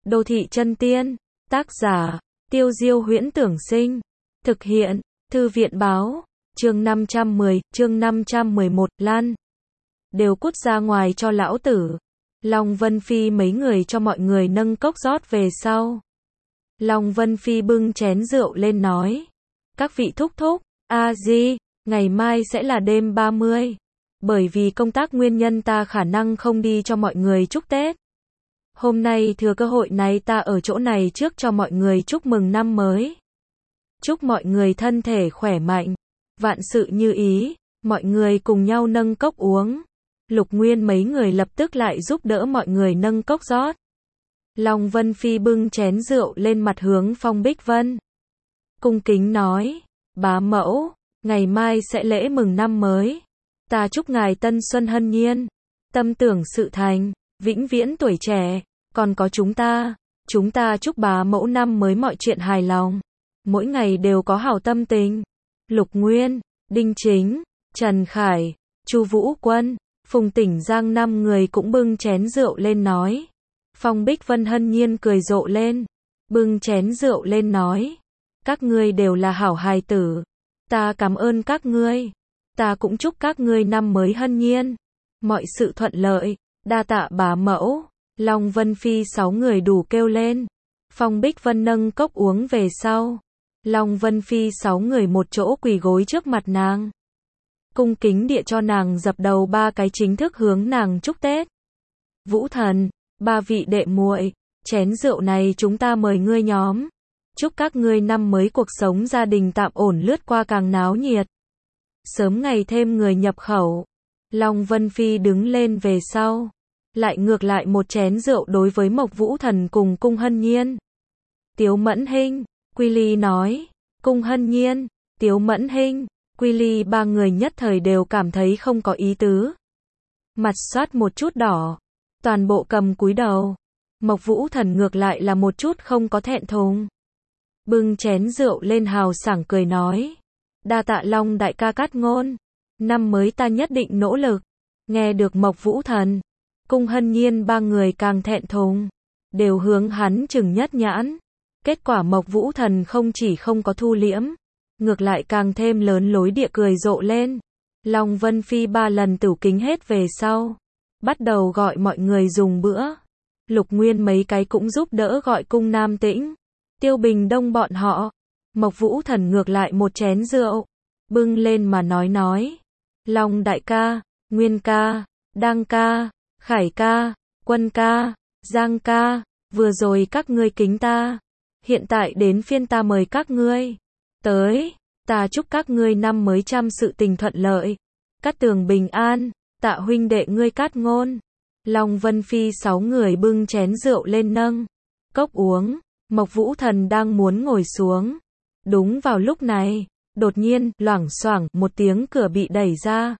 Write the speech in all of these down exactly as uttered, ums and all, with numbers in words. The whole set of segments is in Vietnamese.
Đô thị chân tiên, tác giả, Tiêu Diêu Huyễn Tưởng Sinh, thực hiện, Thư viện báo, chương năm trăm mười, chương năm trăm mười một, Lan. Đều cút ra ngoài cho lão tử. Long Vân Phi mấy người cho mọi người nâng cốc rót về sau. Long Vân Phi bưng chén rượu lên nói. Các vị thúc thúc, a di, ngày mai sẽ là đêm ba mươi. Bởi vì công tác nguyên nhân ta khả năng không đi cho mọi người chúc Tết. Hôm nay thừa cơ hội này ta ở chỗ này trước cho mọi người chúc mừng năm mới. Chúc mọi người thân thể khỏe mạnh, vạn sự như ý, mọi người cùng nhau nâng cốc uống. Lục Nguyên mấy người lập tức lại giúp đỡ mọi người nâng cốc rót. Long Vân Phi bưng chén rượu lên mặt hướng Phong Bích Vân. Cung kính nói, bá mẫu, ngày mai sẽ lễ mừng năm mới. Ta chúc ngài tân xuân hân nhiên, tâm tưởng sự thành, vĩnh viễn tuổi trẻ. Còn có chúng ta, chúng ta chúc bá mẫu năm mới mọi chuyện hài lòng, mỗi ngày đều có hảo tâm tình. Lục Nguyên, Đinh Chính, Trần Khải, Chu Vũ Quân, Phùng Tỉnh Giang năm người cũng bưng chén rượu lên nói. Phong Bích Vân hân nhiên cười rộ lên, bưng chén rượu lên nói, các ngươi đều là hảo hài tử, ta cảm ơn các ngươi, ta cũng chúc các ngươi năm mới hân nhiên, mọi sự thuận lợi, đa tạ bá mẫu. Long Vân Phi sáu người đủ kêu lên. Phong Bích Vân nâng cốc uống về sau. Long Vân Phi sáu người một chỗ quỳ gối trước mặt nàng. Cung kính địa cho nàng dập đầu ba cái chính thức hướng nàng chúc Tết. Vũ Thần, ba vị đệ muội, chén rượu này chúng ta mời ngươi nhóm. Chúc các ngươi năm mới cuộc sống gia đình tạm ổn lướt qua càng náo nhiệt. Sớm ngày thêm người nhập khẩu. Long Vân Phi đứng lên về sau. Lại ngược lại một chén rượu đối với Mộc Vũ Thần cùng Cung Hân Nhiên. Tiếu Mẫn Hinh, Quy Ly nói, Cung Hân Nhiên, Tiếu Mẫn Hinh, Quy Ly ba người nhất thời đều cảm thấy không có ý tứ. Mặt xoát một chút đỏ, toàn bộ cầm cúi đầu. Mộc Vũ Thần ngược lại là một chút không có thẹn thùng. Bưng chén rượu lên hào sảng cười nói, đa tạ Long đại ca cát ngôn, năm mới ta nhất định nỗ lực. Nghe được Mộc Vũ Thần, Cung Hân Nhiên ba người càng thẹn thùng, đều hướng hắn chừng nhất nhãn. Kết quả Mộc Vũ Thần không chỉ không có thu liễm, ngược lại càng thêm lớn lối địa cười rộ lên. Long Vân Phi ba lần tửu kính hết về sau, bắt đầu gọi mọi người dùng bữa. Lục Nguyên mấy cái cũng giúp đỡ gọi Cung Nam Tĩnh, Tiêu Bình Đông bọn họ. Mộc Vũ Thần ngược lại một chén rượu, bưng lên mà nói nói. Long đại ca, Nguyên ca, Đăng ca, Khải ca, Quân ca, Giang ca, vừa rồi các ngươi kính ta, hiện tại đến phiên ta mời các ngươi tới, ta chúc các ngươi năm mới trăm sự tình thuận lợi, cát tường bình an, tạ huynh đệ ngươi cát ngôn. Long Vân Phi sáu người bưng chén rượu lên nâng cốc uống. Mộc Vũ Thần đang muốn ngồi xuống, đúng vào lúc này, đột nhiên loảng xoảng một tiếng cửa bị đẩy ra.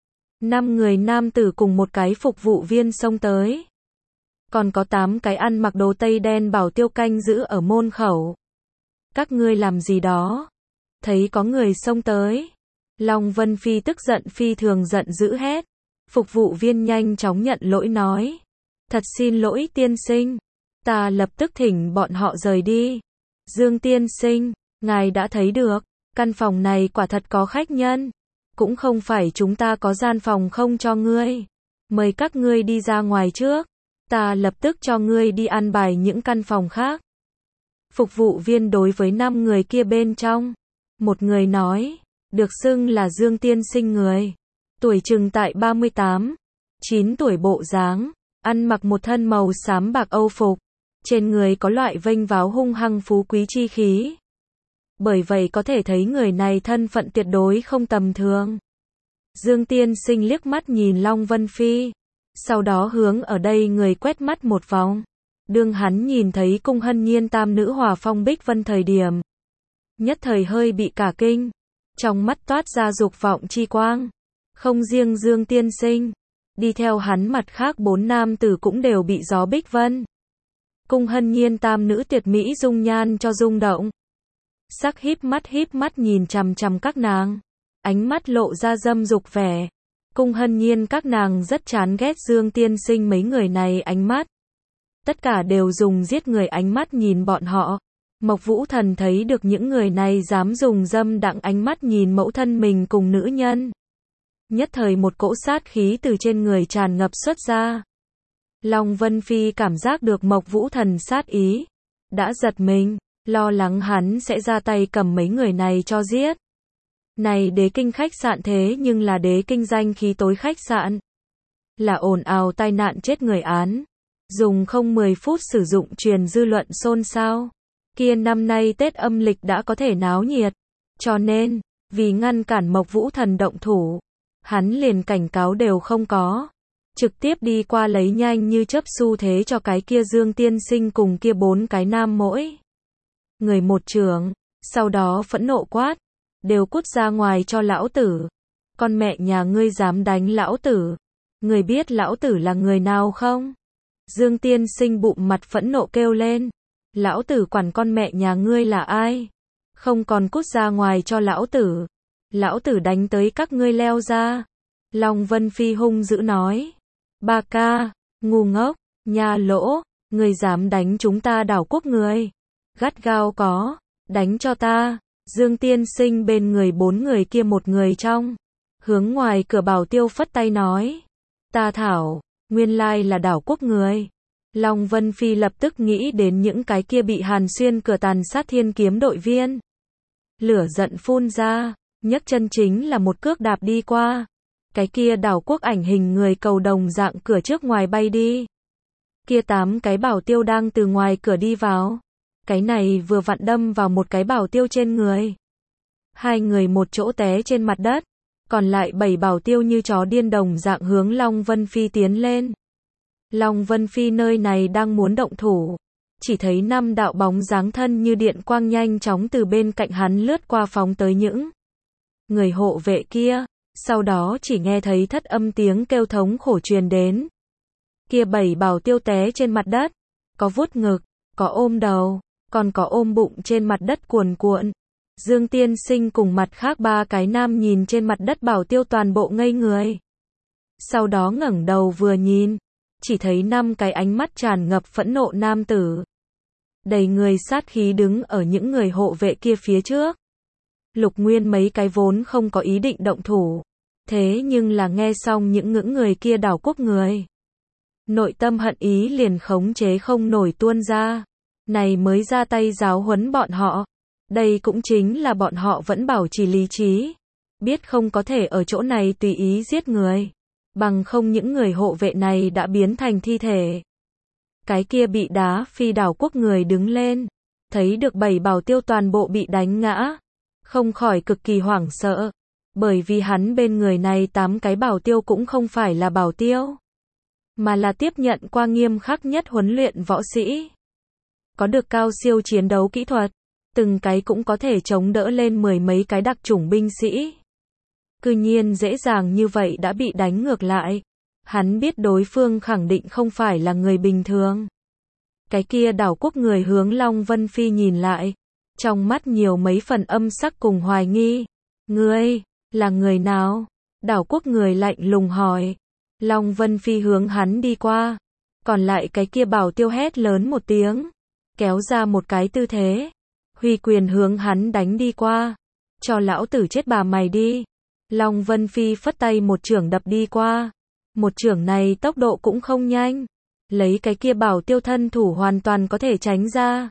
Năm người nam tử cùng một cái phục vụ viên xông tới. Còn có tám cái ăn mặc đồ tây đen bảo tiêu canh giữ ở môn khẩu. Các ngươi làm gì đó? Thấy có người xông tới. Long Vân Phi tức giận phi thường giận dữ hét. Phục vụ viên nhanh chóng nhận lỗi nói. Thật xin lỗi tiên sinh. Ta lập tức thỉnh bọn họ rời đi. Dương tiên sinh, ngài đã thấy được, căn phòng này quả thật có khách nhân. Cũng không phải chúng ta có gian phòng không cho ngươi. Mời các ngươi đi ra ngoài trước. Ta lập tức cho ngươi đi an bài những căn phòng khác. Phục vụ viên đối với năm người kia bên trong. Một người nói, được xưng là Dương tiên sinh người. Tuổi chừng tại ba mươi tám, chín tuổi bộ dáng. Ăn mặc một thân màu xám bạc âu phục. Trên người có loại vênh váo hung hăng phú quý chi khí. Bởi vậy có thể thấy người này thân phận tuyệt đối không tầm thường. Dương tiên sinh liếc mắt nhìn Long Vân Phi, sau đó hướng ở đây người quét mắt một vòng. Đương hắn nhìn thấy Cung Hân Nhiên tam nữ hòa Phong Bích Vân thời điểm, nhất thời hơi bị cả kinh, trong mắt toát ra dục vọng chi quang. Không riêng Dương tiên sinh, đi theo hắn mặt khác bốn nam tử cũng đều bị gió Bích Vân, Cung Hân Nhiên tam nữ tuyệt mỹ dung nhan cho rung động. Sắc híp mắt híp mắt nhìn chằm chằm các nàng, ánh mắt lộ ra dâm dục vẻ. Cung Hân Nhiên các nàng rất chán ghét Dương tiên sinh mấy người này ánh mắt. Tất cả đều dùng giết người ánh mắt nhìn bọn họ. Mộc Vũ Thần thấy được những người này dám dùng dâm đãng ánh mắt nhìn mẫu thân mình cùng nữ nhân. Nhất thời một cỗ sát khí từ trên người tràn ngập xuất ra. Long Vân Phi cảm giác được Mộc Vũ Thần sát ý. Đã giật mình, lo lắng hắn sẽ ra tay cầm mấy người này cho giết. Này Đế Kinh khách sạn thế nhưng là Đế Kinh danh khí tối khách sạn. Là ồn ào tai nạn chết người án. Dùng không mười phút sử dụng truyền dư luận xôn xao. Kia năm nay Tết âm lịch đã có thể náo nhiệt. Cho nên, vì ngăn cản Mộc Vũ Thần động thủ, hắn liền cảnh cáo đều không có. Trực tiếp đi qua lấy nhanh như chớp xu thế cho cái kia Dương Tiên Sinh cùng kia bốn cái nam mỗi người một trường, sau đó phẫn nộ quát, đều cút ra ngoài cho lão tử. Con mẹ nhà ngươi dám đánh lão tử, người biết lão tử là người nào không? Dương Tiên Sinh bụng mặt phẫn nộ kêu lên, lão tử quản con mẹ nhà ngươi là ai? Không còn cút ra ngoài cho lão tử, lão tử đánh tới các ngươi leo ra. Long Vân Phi hung dữ nói, ba ca, ngu ngốc, nhà lỗ, ngươi dám đánh chúng ta Đảo Quốc người. Gắt gao có, đánh cho ta. Dương Tiên Sinh bên người bốn người kia một người trong, hướng ngoài cửa Bảo Tiêu phất tay nói, ta thảo, nguyên lai là Đảo Quốc người. Long Vân Phi lập tức nghĩ đến những cái kia bị Hàn Xuyên cửa tàn sát thiên kiếm đội viên. Lửa giận phun ra, nhấc chân chính là một cước đạp đi qua. Cái kia Đảo Quốc ảnh hình người cầu đồng dạng cửa trước ngoài bay đi. Kia tám cái Bảo Tiêu đang từ ngoài cửa đi vào. Cái này vừa vặn đâm vào một cái Bảo Tiêu trên người. Hai người một chỗ té trên mặt đất. Còn lại bảy Bảo Tiêu như chó điên đồng dạng hướng Long Vân Phi tiến lên. Long Vân Phi nơi này đang muốn động thủ. Chỉ thấy năm đạo bóng dáng thân như điện quang nhanh chóng từ bên cạnh hắn lướt qua phóng tới những người hộ vệ kia. Sau đó chỉ nghe thấy thất âm tiếng kêu thống khổ truyền đến. Kia bảy Bảo Tiêu té trên mặt đất. Có vuốt ngực, có ôm đầu, còn có ôm bụng trên mặt đất cuồn cuộn. Dương Tiên Sinh cùng mặt khác ba cái nam nhìn trên mặt đất Bảo Tiêu toàn bộ ngây người. Sau đó ngẩng đầu vừa nhìn, chỉ thấy năm cái ánh mắt tràn ngập phẫn nộ nam tử. Đầy người sát khí đứng ở những người hộ vệ kia phía trước. Lục Nguyên mấy cái vốn không có ý định động thủ. Thế nhưng là nghe xong những ngưỡng người kia Đảo Quốc người. Nội tâm hận ý liền khống chế không nổi tuôn ra. Này mới ra tay giáo huấn bọn họ. Đây cũng chính là bọn họ vẫn bảo trì lý trí. Biết không có thể ở chỗ này tùy ý giết người. Bằng không những người hộ vệ này đã biến thành thi thể. Cái kia bị đá phi Đảo Quốc người đứng lên. Thấy được bảy Bảo Tiêu toàn bộ bị đánh ngã. Không khỏi cực kỳ hoảng sợ. Bởi vì hắn bên người này tám cái Bảo Tiêu cũng không phải là Bảo Tiêu. Mà là tiếp nhận qua nghiêm khắc nhất huấn luyện võ sĩ. Có được cao siêu chiến đấu kỹ thuật. Từng cái cũng có thể chống đỡ lên mười mấy cái đặc chủng binh sĩ. Cư nhiên dễ dàng như vậy đã bị đánh ngược lại. Hắn biết đối phương khẳng định không phải là người bình thường. Cái kia Đảo Quốc người hướng Long Vân Phi nhìn lại. Trong mắt nhiều mấy phần âm sắc cùng hoài nghi. Ngươi, là người nào? Đảo Quốc người lạnh lùng hỏi. Long Vân Phi hướng hắn đi qua. Còn lại cái kia Bảo Tiêu hét lớn một tiếng. Kéo ra một cái tư thế. Huy quyền hướng hắn đánh đi qua. Cho lão tử chết bà mày đi. Long Vân Phi phất tay một chưởng đập đi qua. Một chưởng này tốc độ cũng không nhanh. Lấy cái kia Bảo Tiêu thân thủ hoàn toàn có thể tránh ra.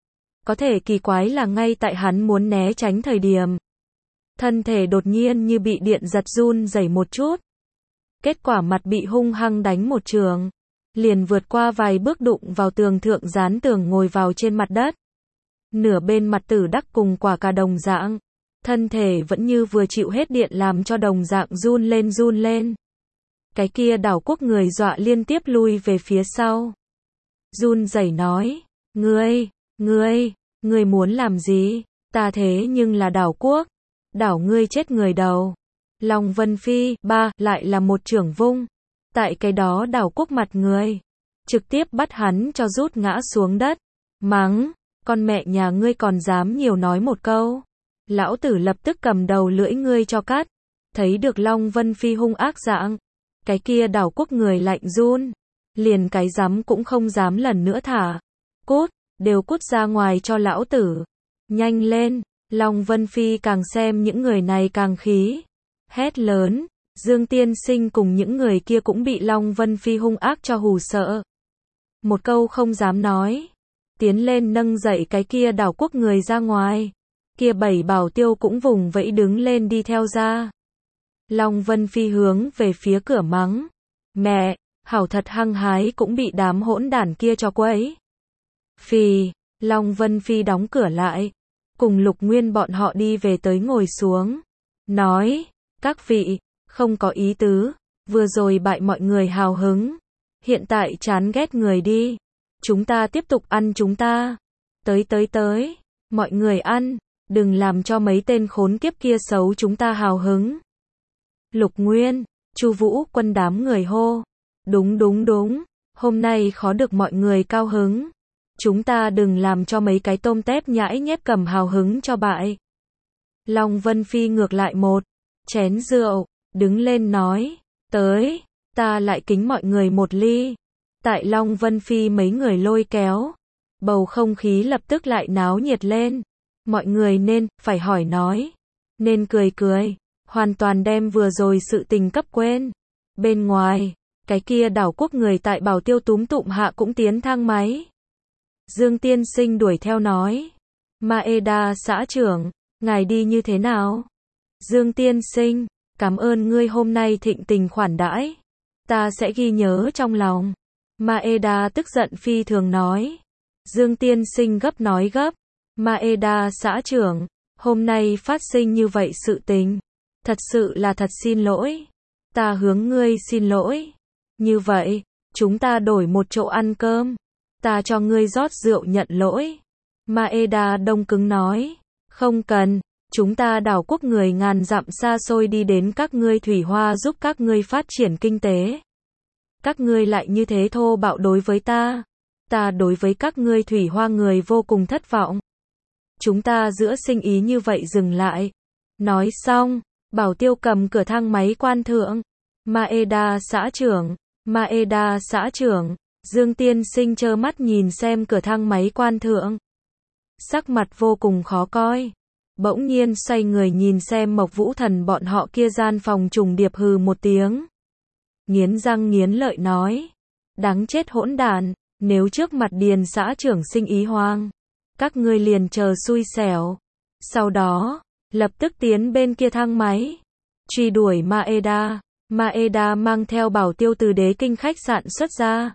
Có thể kỳ quái là ngay tại hắn muốn né tránh thời điểm. Thân thể đột nhiên như bị điện giật run rẩy một chút. Kết quả mặt bị hung hăng đánh một trường. Liền vượt qua vài bước đụng vào tường thượng dán tường ngồi vào trên mặt đất. Nửa bên mặt tử đắc cùng quả cà đồng dạng. Thân thể vẫn như vừa chịu hết điện làm cho đồng dạng run lên run lên. Cái kia Đảo Quốc người dọa liên tiếp lui về phía sau. Run rẩy nói, ngươi, ngươi, ngươi muốn làm gì? Ta thế nhưng là Đảo Quốc. Đảo ngươi chết người đầu. Long Vân Phi, ba, lại là một chưởng vung. Tại cái đó Đảo Quốc mặt người. Trực tiếp bắt hắn cho rút ngã xuống đất. Mắng, con mẹ nhà ngươi còn dám nhiều nói một câu. Lão tử lập tức cầm đầu lưỡi ngươi cho cắt. Thấy được Long Vân Phi hung ác dạng. Cái kia Đảo Quốc người lạnh run. liền cái dám cũng không dám lần nữa thả. Cút, đều cút ra ngoài cho lão tử. Nhanh lên, Long Vân Phi càng xem những người này càng khí. Hét lớn, Dương Tiên Sinh cùng những người kia cũng bị Long Vân Phi hung ác cho hù sợ. Một câu không dám nói. Tiến lên nâng dậy cái kia đảo quốc người ra ngoài. Kia bảy bảo tiêu cũng vùng vẫy đứng lên đi theo ra. Long Vân Phi hướng về phía cửa mắng. Mẹ, hảo thật hăng hái cũng bị đám hỗn đản kia cho quấy. Phi, Long Vân Phi đóng cửa lại. Cùng Lục Nguyên bọn họ đi về tới ngồi xuống. Nói, các vị, không có ý tứ, vừa rồi bại mọi người hào hứng. Hiện tại chán ghét người đi. Chúng ta tiếp tục ăn chúng ta. Tới tới tới, mọi người ăn, đừng làm cho mấy tên khốn kiếp kia xấu chúng ta hào hứng. Lục Nguyên, Chu Vũ Quân đám người hô. Đúng đúng đúng, hôm nay khó được mọi người cao hứng. Chúng ta đừng làm cho mấy cái tôm tép nhãi nhép cầm hào hứng cho bại. Long Vân Phi ngược lại một chén rượu, đứng lên nói, tới, ta lại kính mọi người một ly. Tại Long Vân Phi mấy người lôi kéo, bầu không khí lập tức lại náo nhiệt lên. Mọi người nên, phải hỏi nói, nên cười cười, hoàn toàn đem vừa rồi sự tình cấp quên. Bên ngoài, cái kia đảo quốc người tại bảo tiêu túm tụm hạ cũng tiến thang máy. Dương Tiên Sinh đuổi theo nói, Maeda xã trưởng, ngài đi như thế nào? Dương Tiên Sinh, cảm ơn ngươi hôm nay thịnh tình khoản đãi. Ta sẽ ghi nhớ trong lòng. Maeda tức giận phi thường nói. Dương Tiên Sinh gấp nói gấp. Maeda xã trưởng, hôm nay phát sinh như vậy sự tình. Thật sự là thật xin lỗi. Ta hướng ngươi xin lỗi. Như vậy, chúng ta đổi một chỗ ăn cơm. Ta cho ngươi rót rượu nhận lỗi. Maeda đông cứng nói. Không cần, chúng ta đảo quốc người ngàn dặm xa xôi đi đến các ngươi thủy hoa giúp các ngươi phát triển kinh tế. Các ngươi lại như thế thô bạo đối với ta. Ta đối với các ngươi thủy hoa người vô cùng thất vọng. Chúng ta giữa sinh ý như vậy dừng lại. Nói xong, bảo tiêu cầm cửa thang máy quan thượng. Maeda xã trưởng, Maeda xã trưởng, Dương Tiên Sinh trơ mắt nhìn xem cửa thang máy quan thượng. Sắc mặt vô cùng khó coi. Bỗng nhiên xoay người nhìn xem Mộc Vũ Thần bọn họ kia gian phòng trùng điệp hừ một tiếng. Nghiến răng nghiến lợi nói. Đáng chết hỗn đản, nếu trước mặt Điền xã trưởng sinh ý hoang. Các ngươi liền chờ xui xẻo. Sau đó, lập tức tiến bên kia thang máy. Truy đuổi Maeda. Maeda mang theo bảo tiêu từ Đế Kinh khách sạn xuất ra.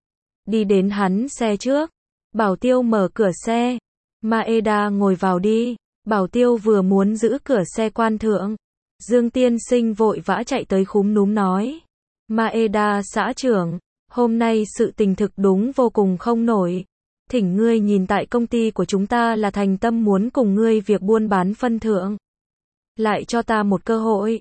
Đi đến hắn xe trước. Bảo tiêu mở cửa xe. Maeda ngồi vào đi. Bảo tiêu vừa muốn giữ cửa xe quan thượng. Dương Tiên Sinh vội vã chạy tới khúm núm nói. Maeda xã trưởng, hôm nay sự tình thực đúng vô cùng không nổi. Thỉnh ngươi nhìn tại công ty của chúng ta là thành tâm muốn cùng ngươi việc buôn bán phân thượng. Lại cho ta một cơ hội.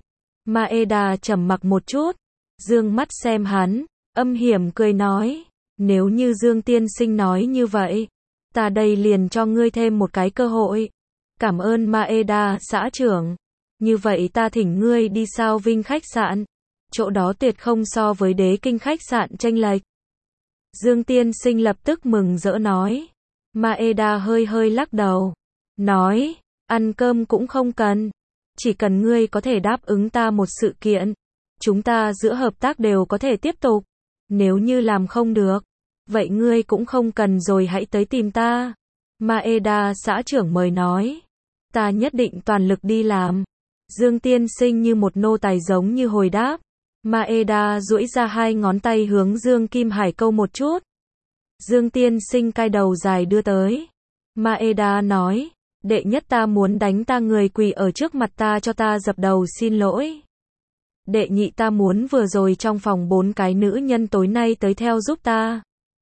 Maeda trầm mặc một chút. Dương mắt xem hắn, âm hiểm cười nói. Nếu như Dương Tiên Sinh nói như vậy, ta đây liền cho ngươi thêm một cái cơ hội. Cảm ơn Maeda xã trưởng. Như vậy ta thỉnh ngươi đi Sao Vinh khách sạn. Chỗ đó tuyệt không so với Đế Kinh khách sạn chênh lệch. Dương Tiên Sinh lập tức mừng rỡ nói. Maeda hơi hơi lắc đầu. Nói, ăn cơm cũng không cần. Chỉ cần ngươi có thể đáp ứng ta một sự kiện. Chúng ta giữa hợp tác đều có thể tiếp tục. Nếu như làm không được, vậy ngươi cũng không cần rồi hãy tới tìm ta. Maeda xã trưởng mời nói. Ta nhất định toàn lực đi làm. Dương Tiên Sinh như một nô tài giống như hồi đáp. Maeda duỗi ra hai ngón tay hướng Dương Kim Hải câu một chút. Dương Tiên Sinh cai đầu dài đưa tới. Maeda nói, đệ nhất ta muốn đánh ta người quỳ ở trước mặt ta cho ta dập đầu xin lỗi. Đệ nhị ta muốn vừa rồi trong phòng bốn cái nữ nhân tối nay tới theo giúp ta.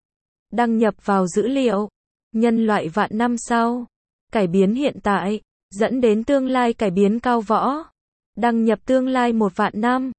Đăng nhập vào dữ liệu. Nhân loại vạn năm sau. Cải biến hiện tại. Dẫn đến tương lai cải biến cao võ. Đăng nhập tương lai một vạn năm.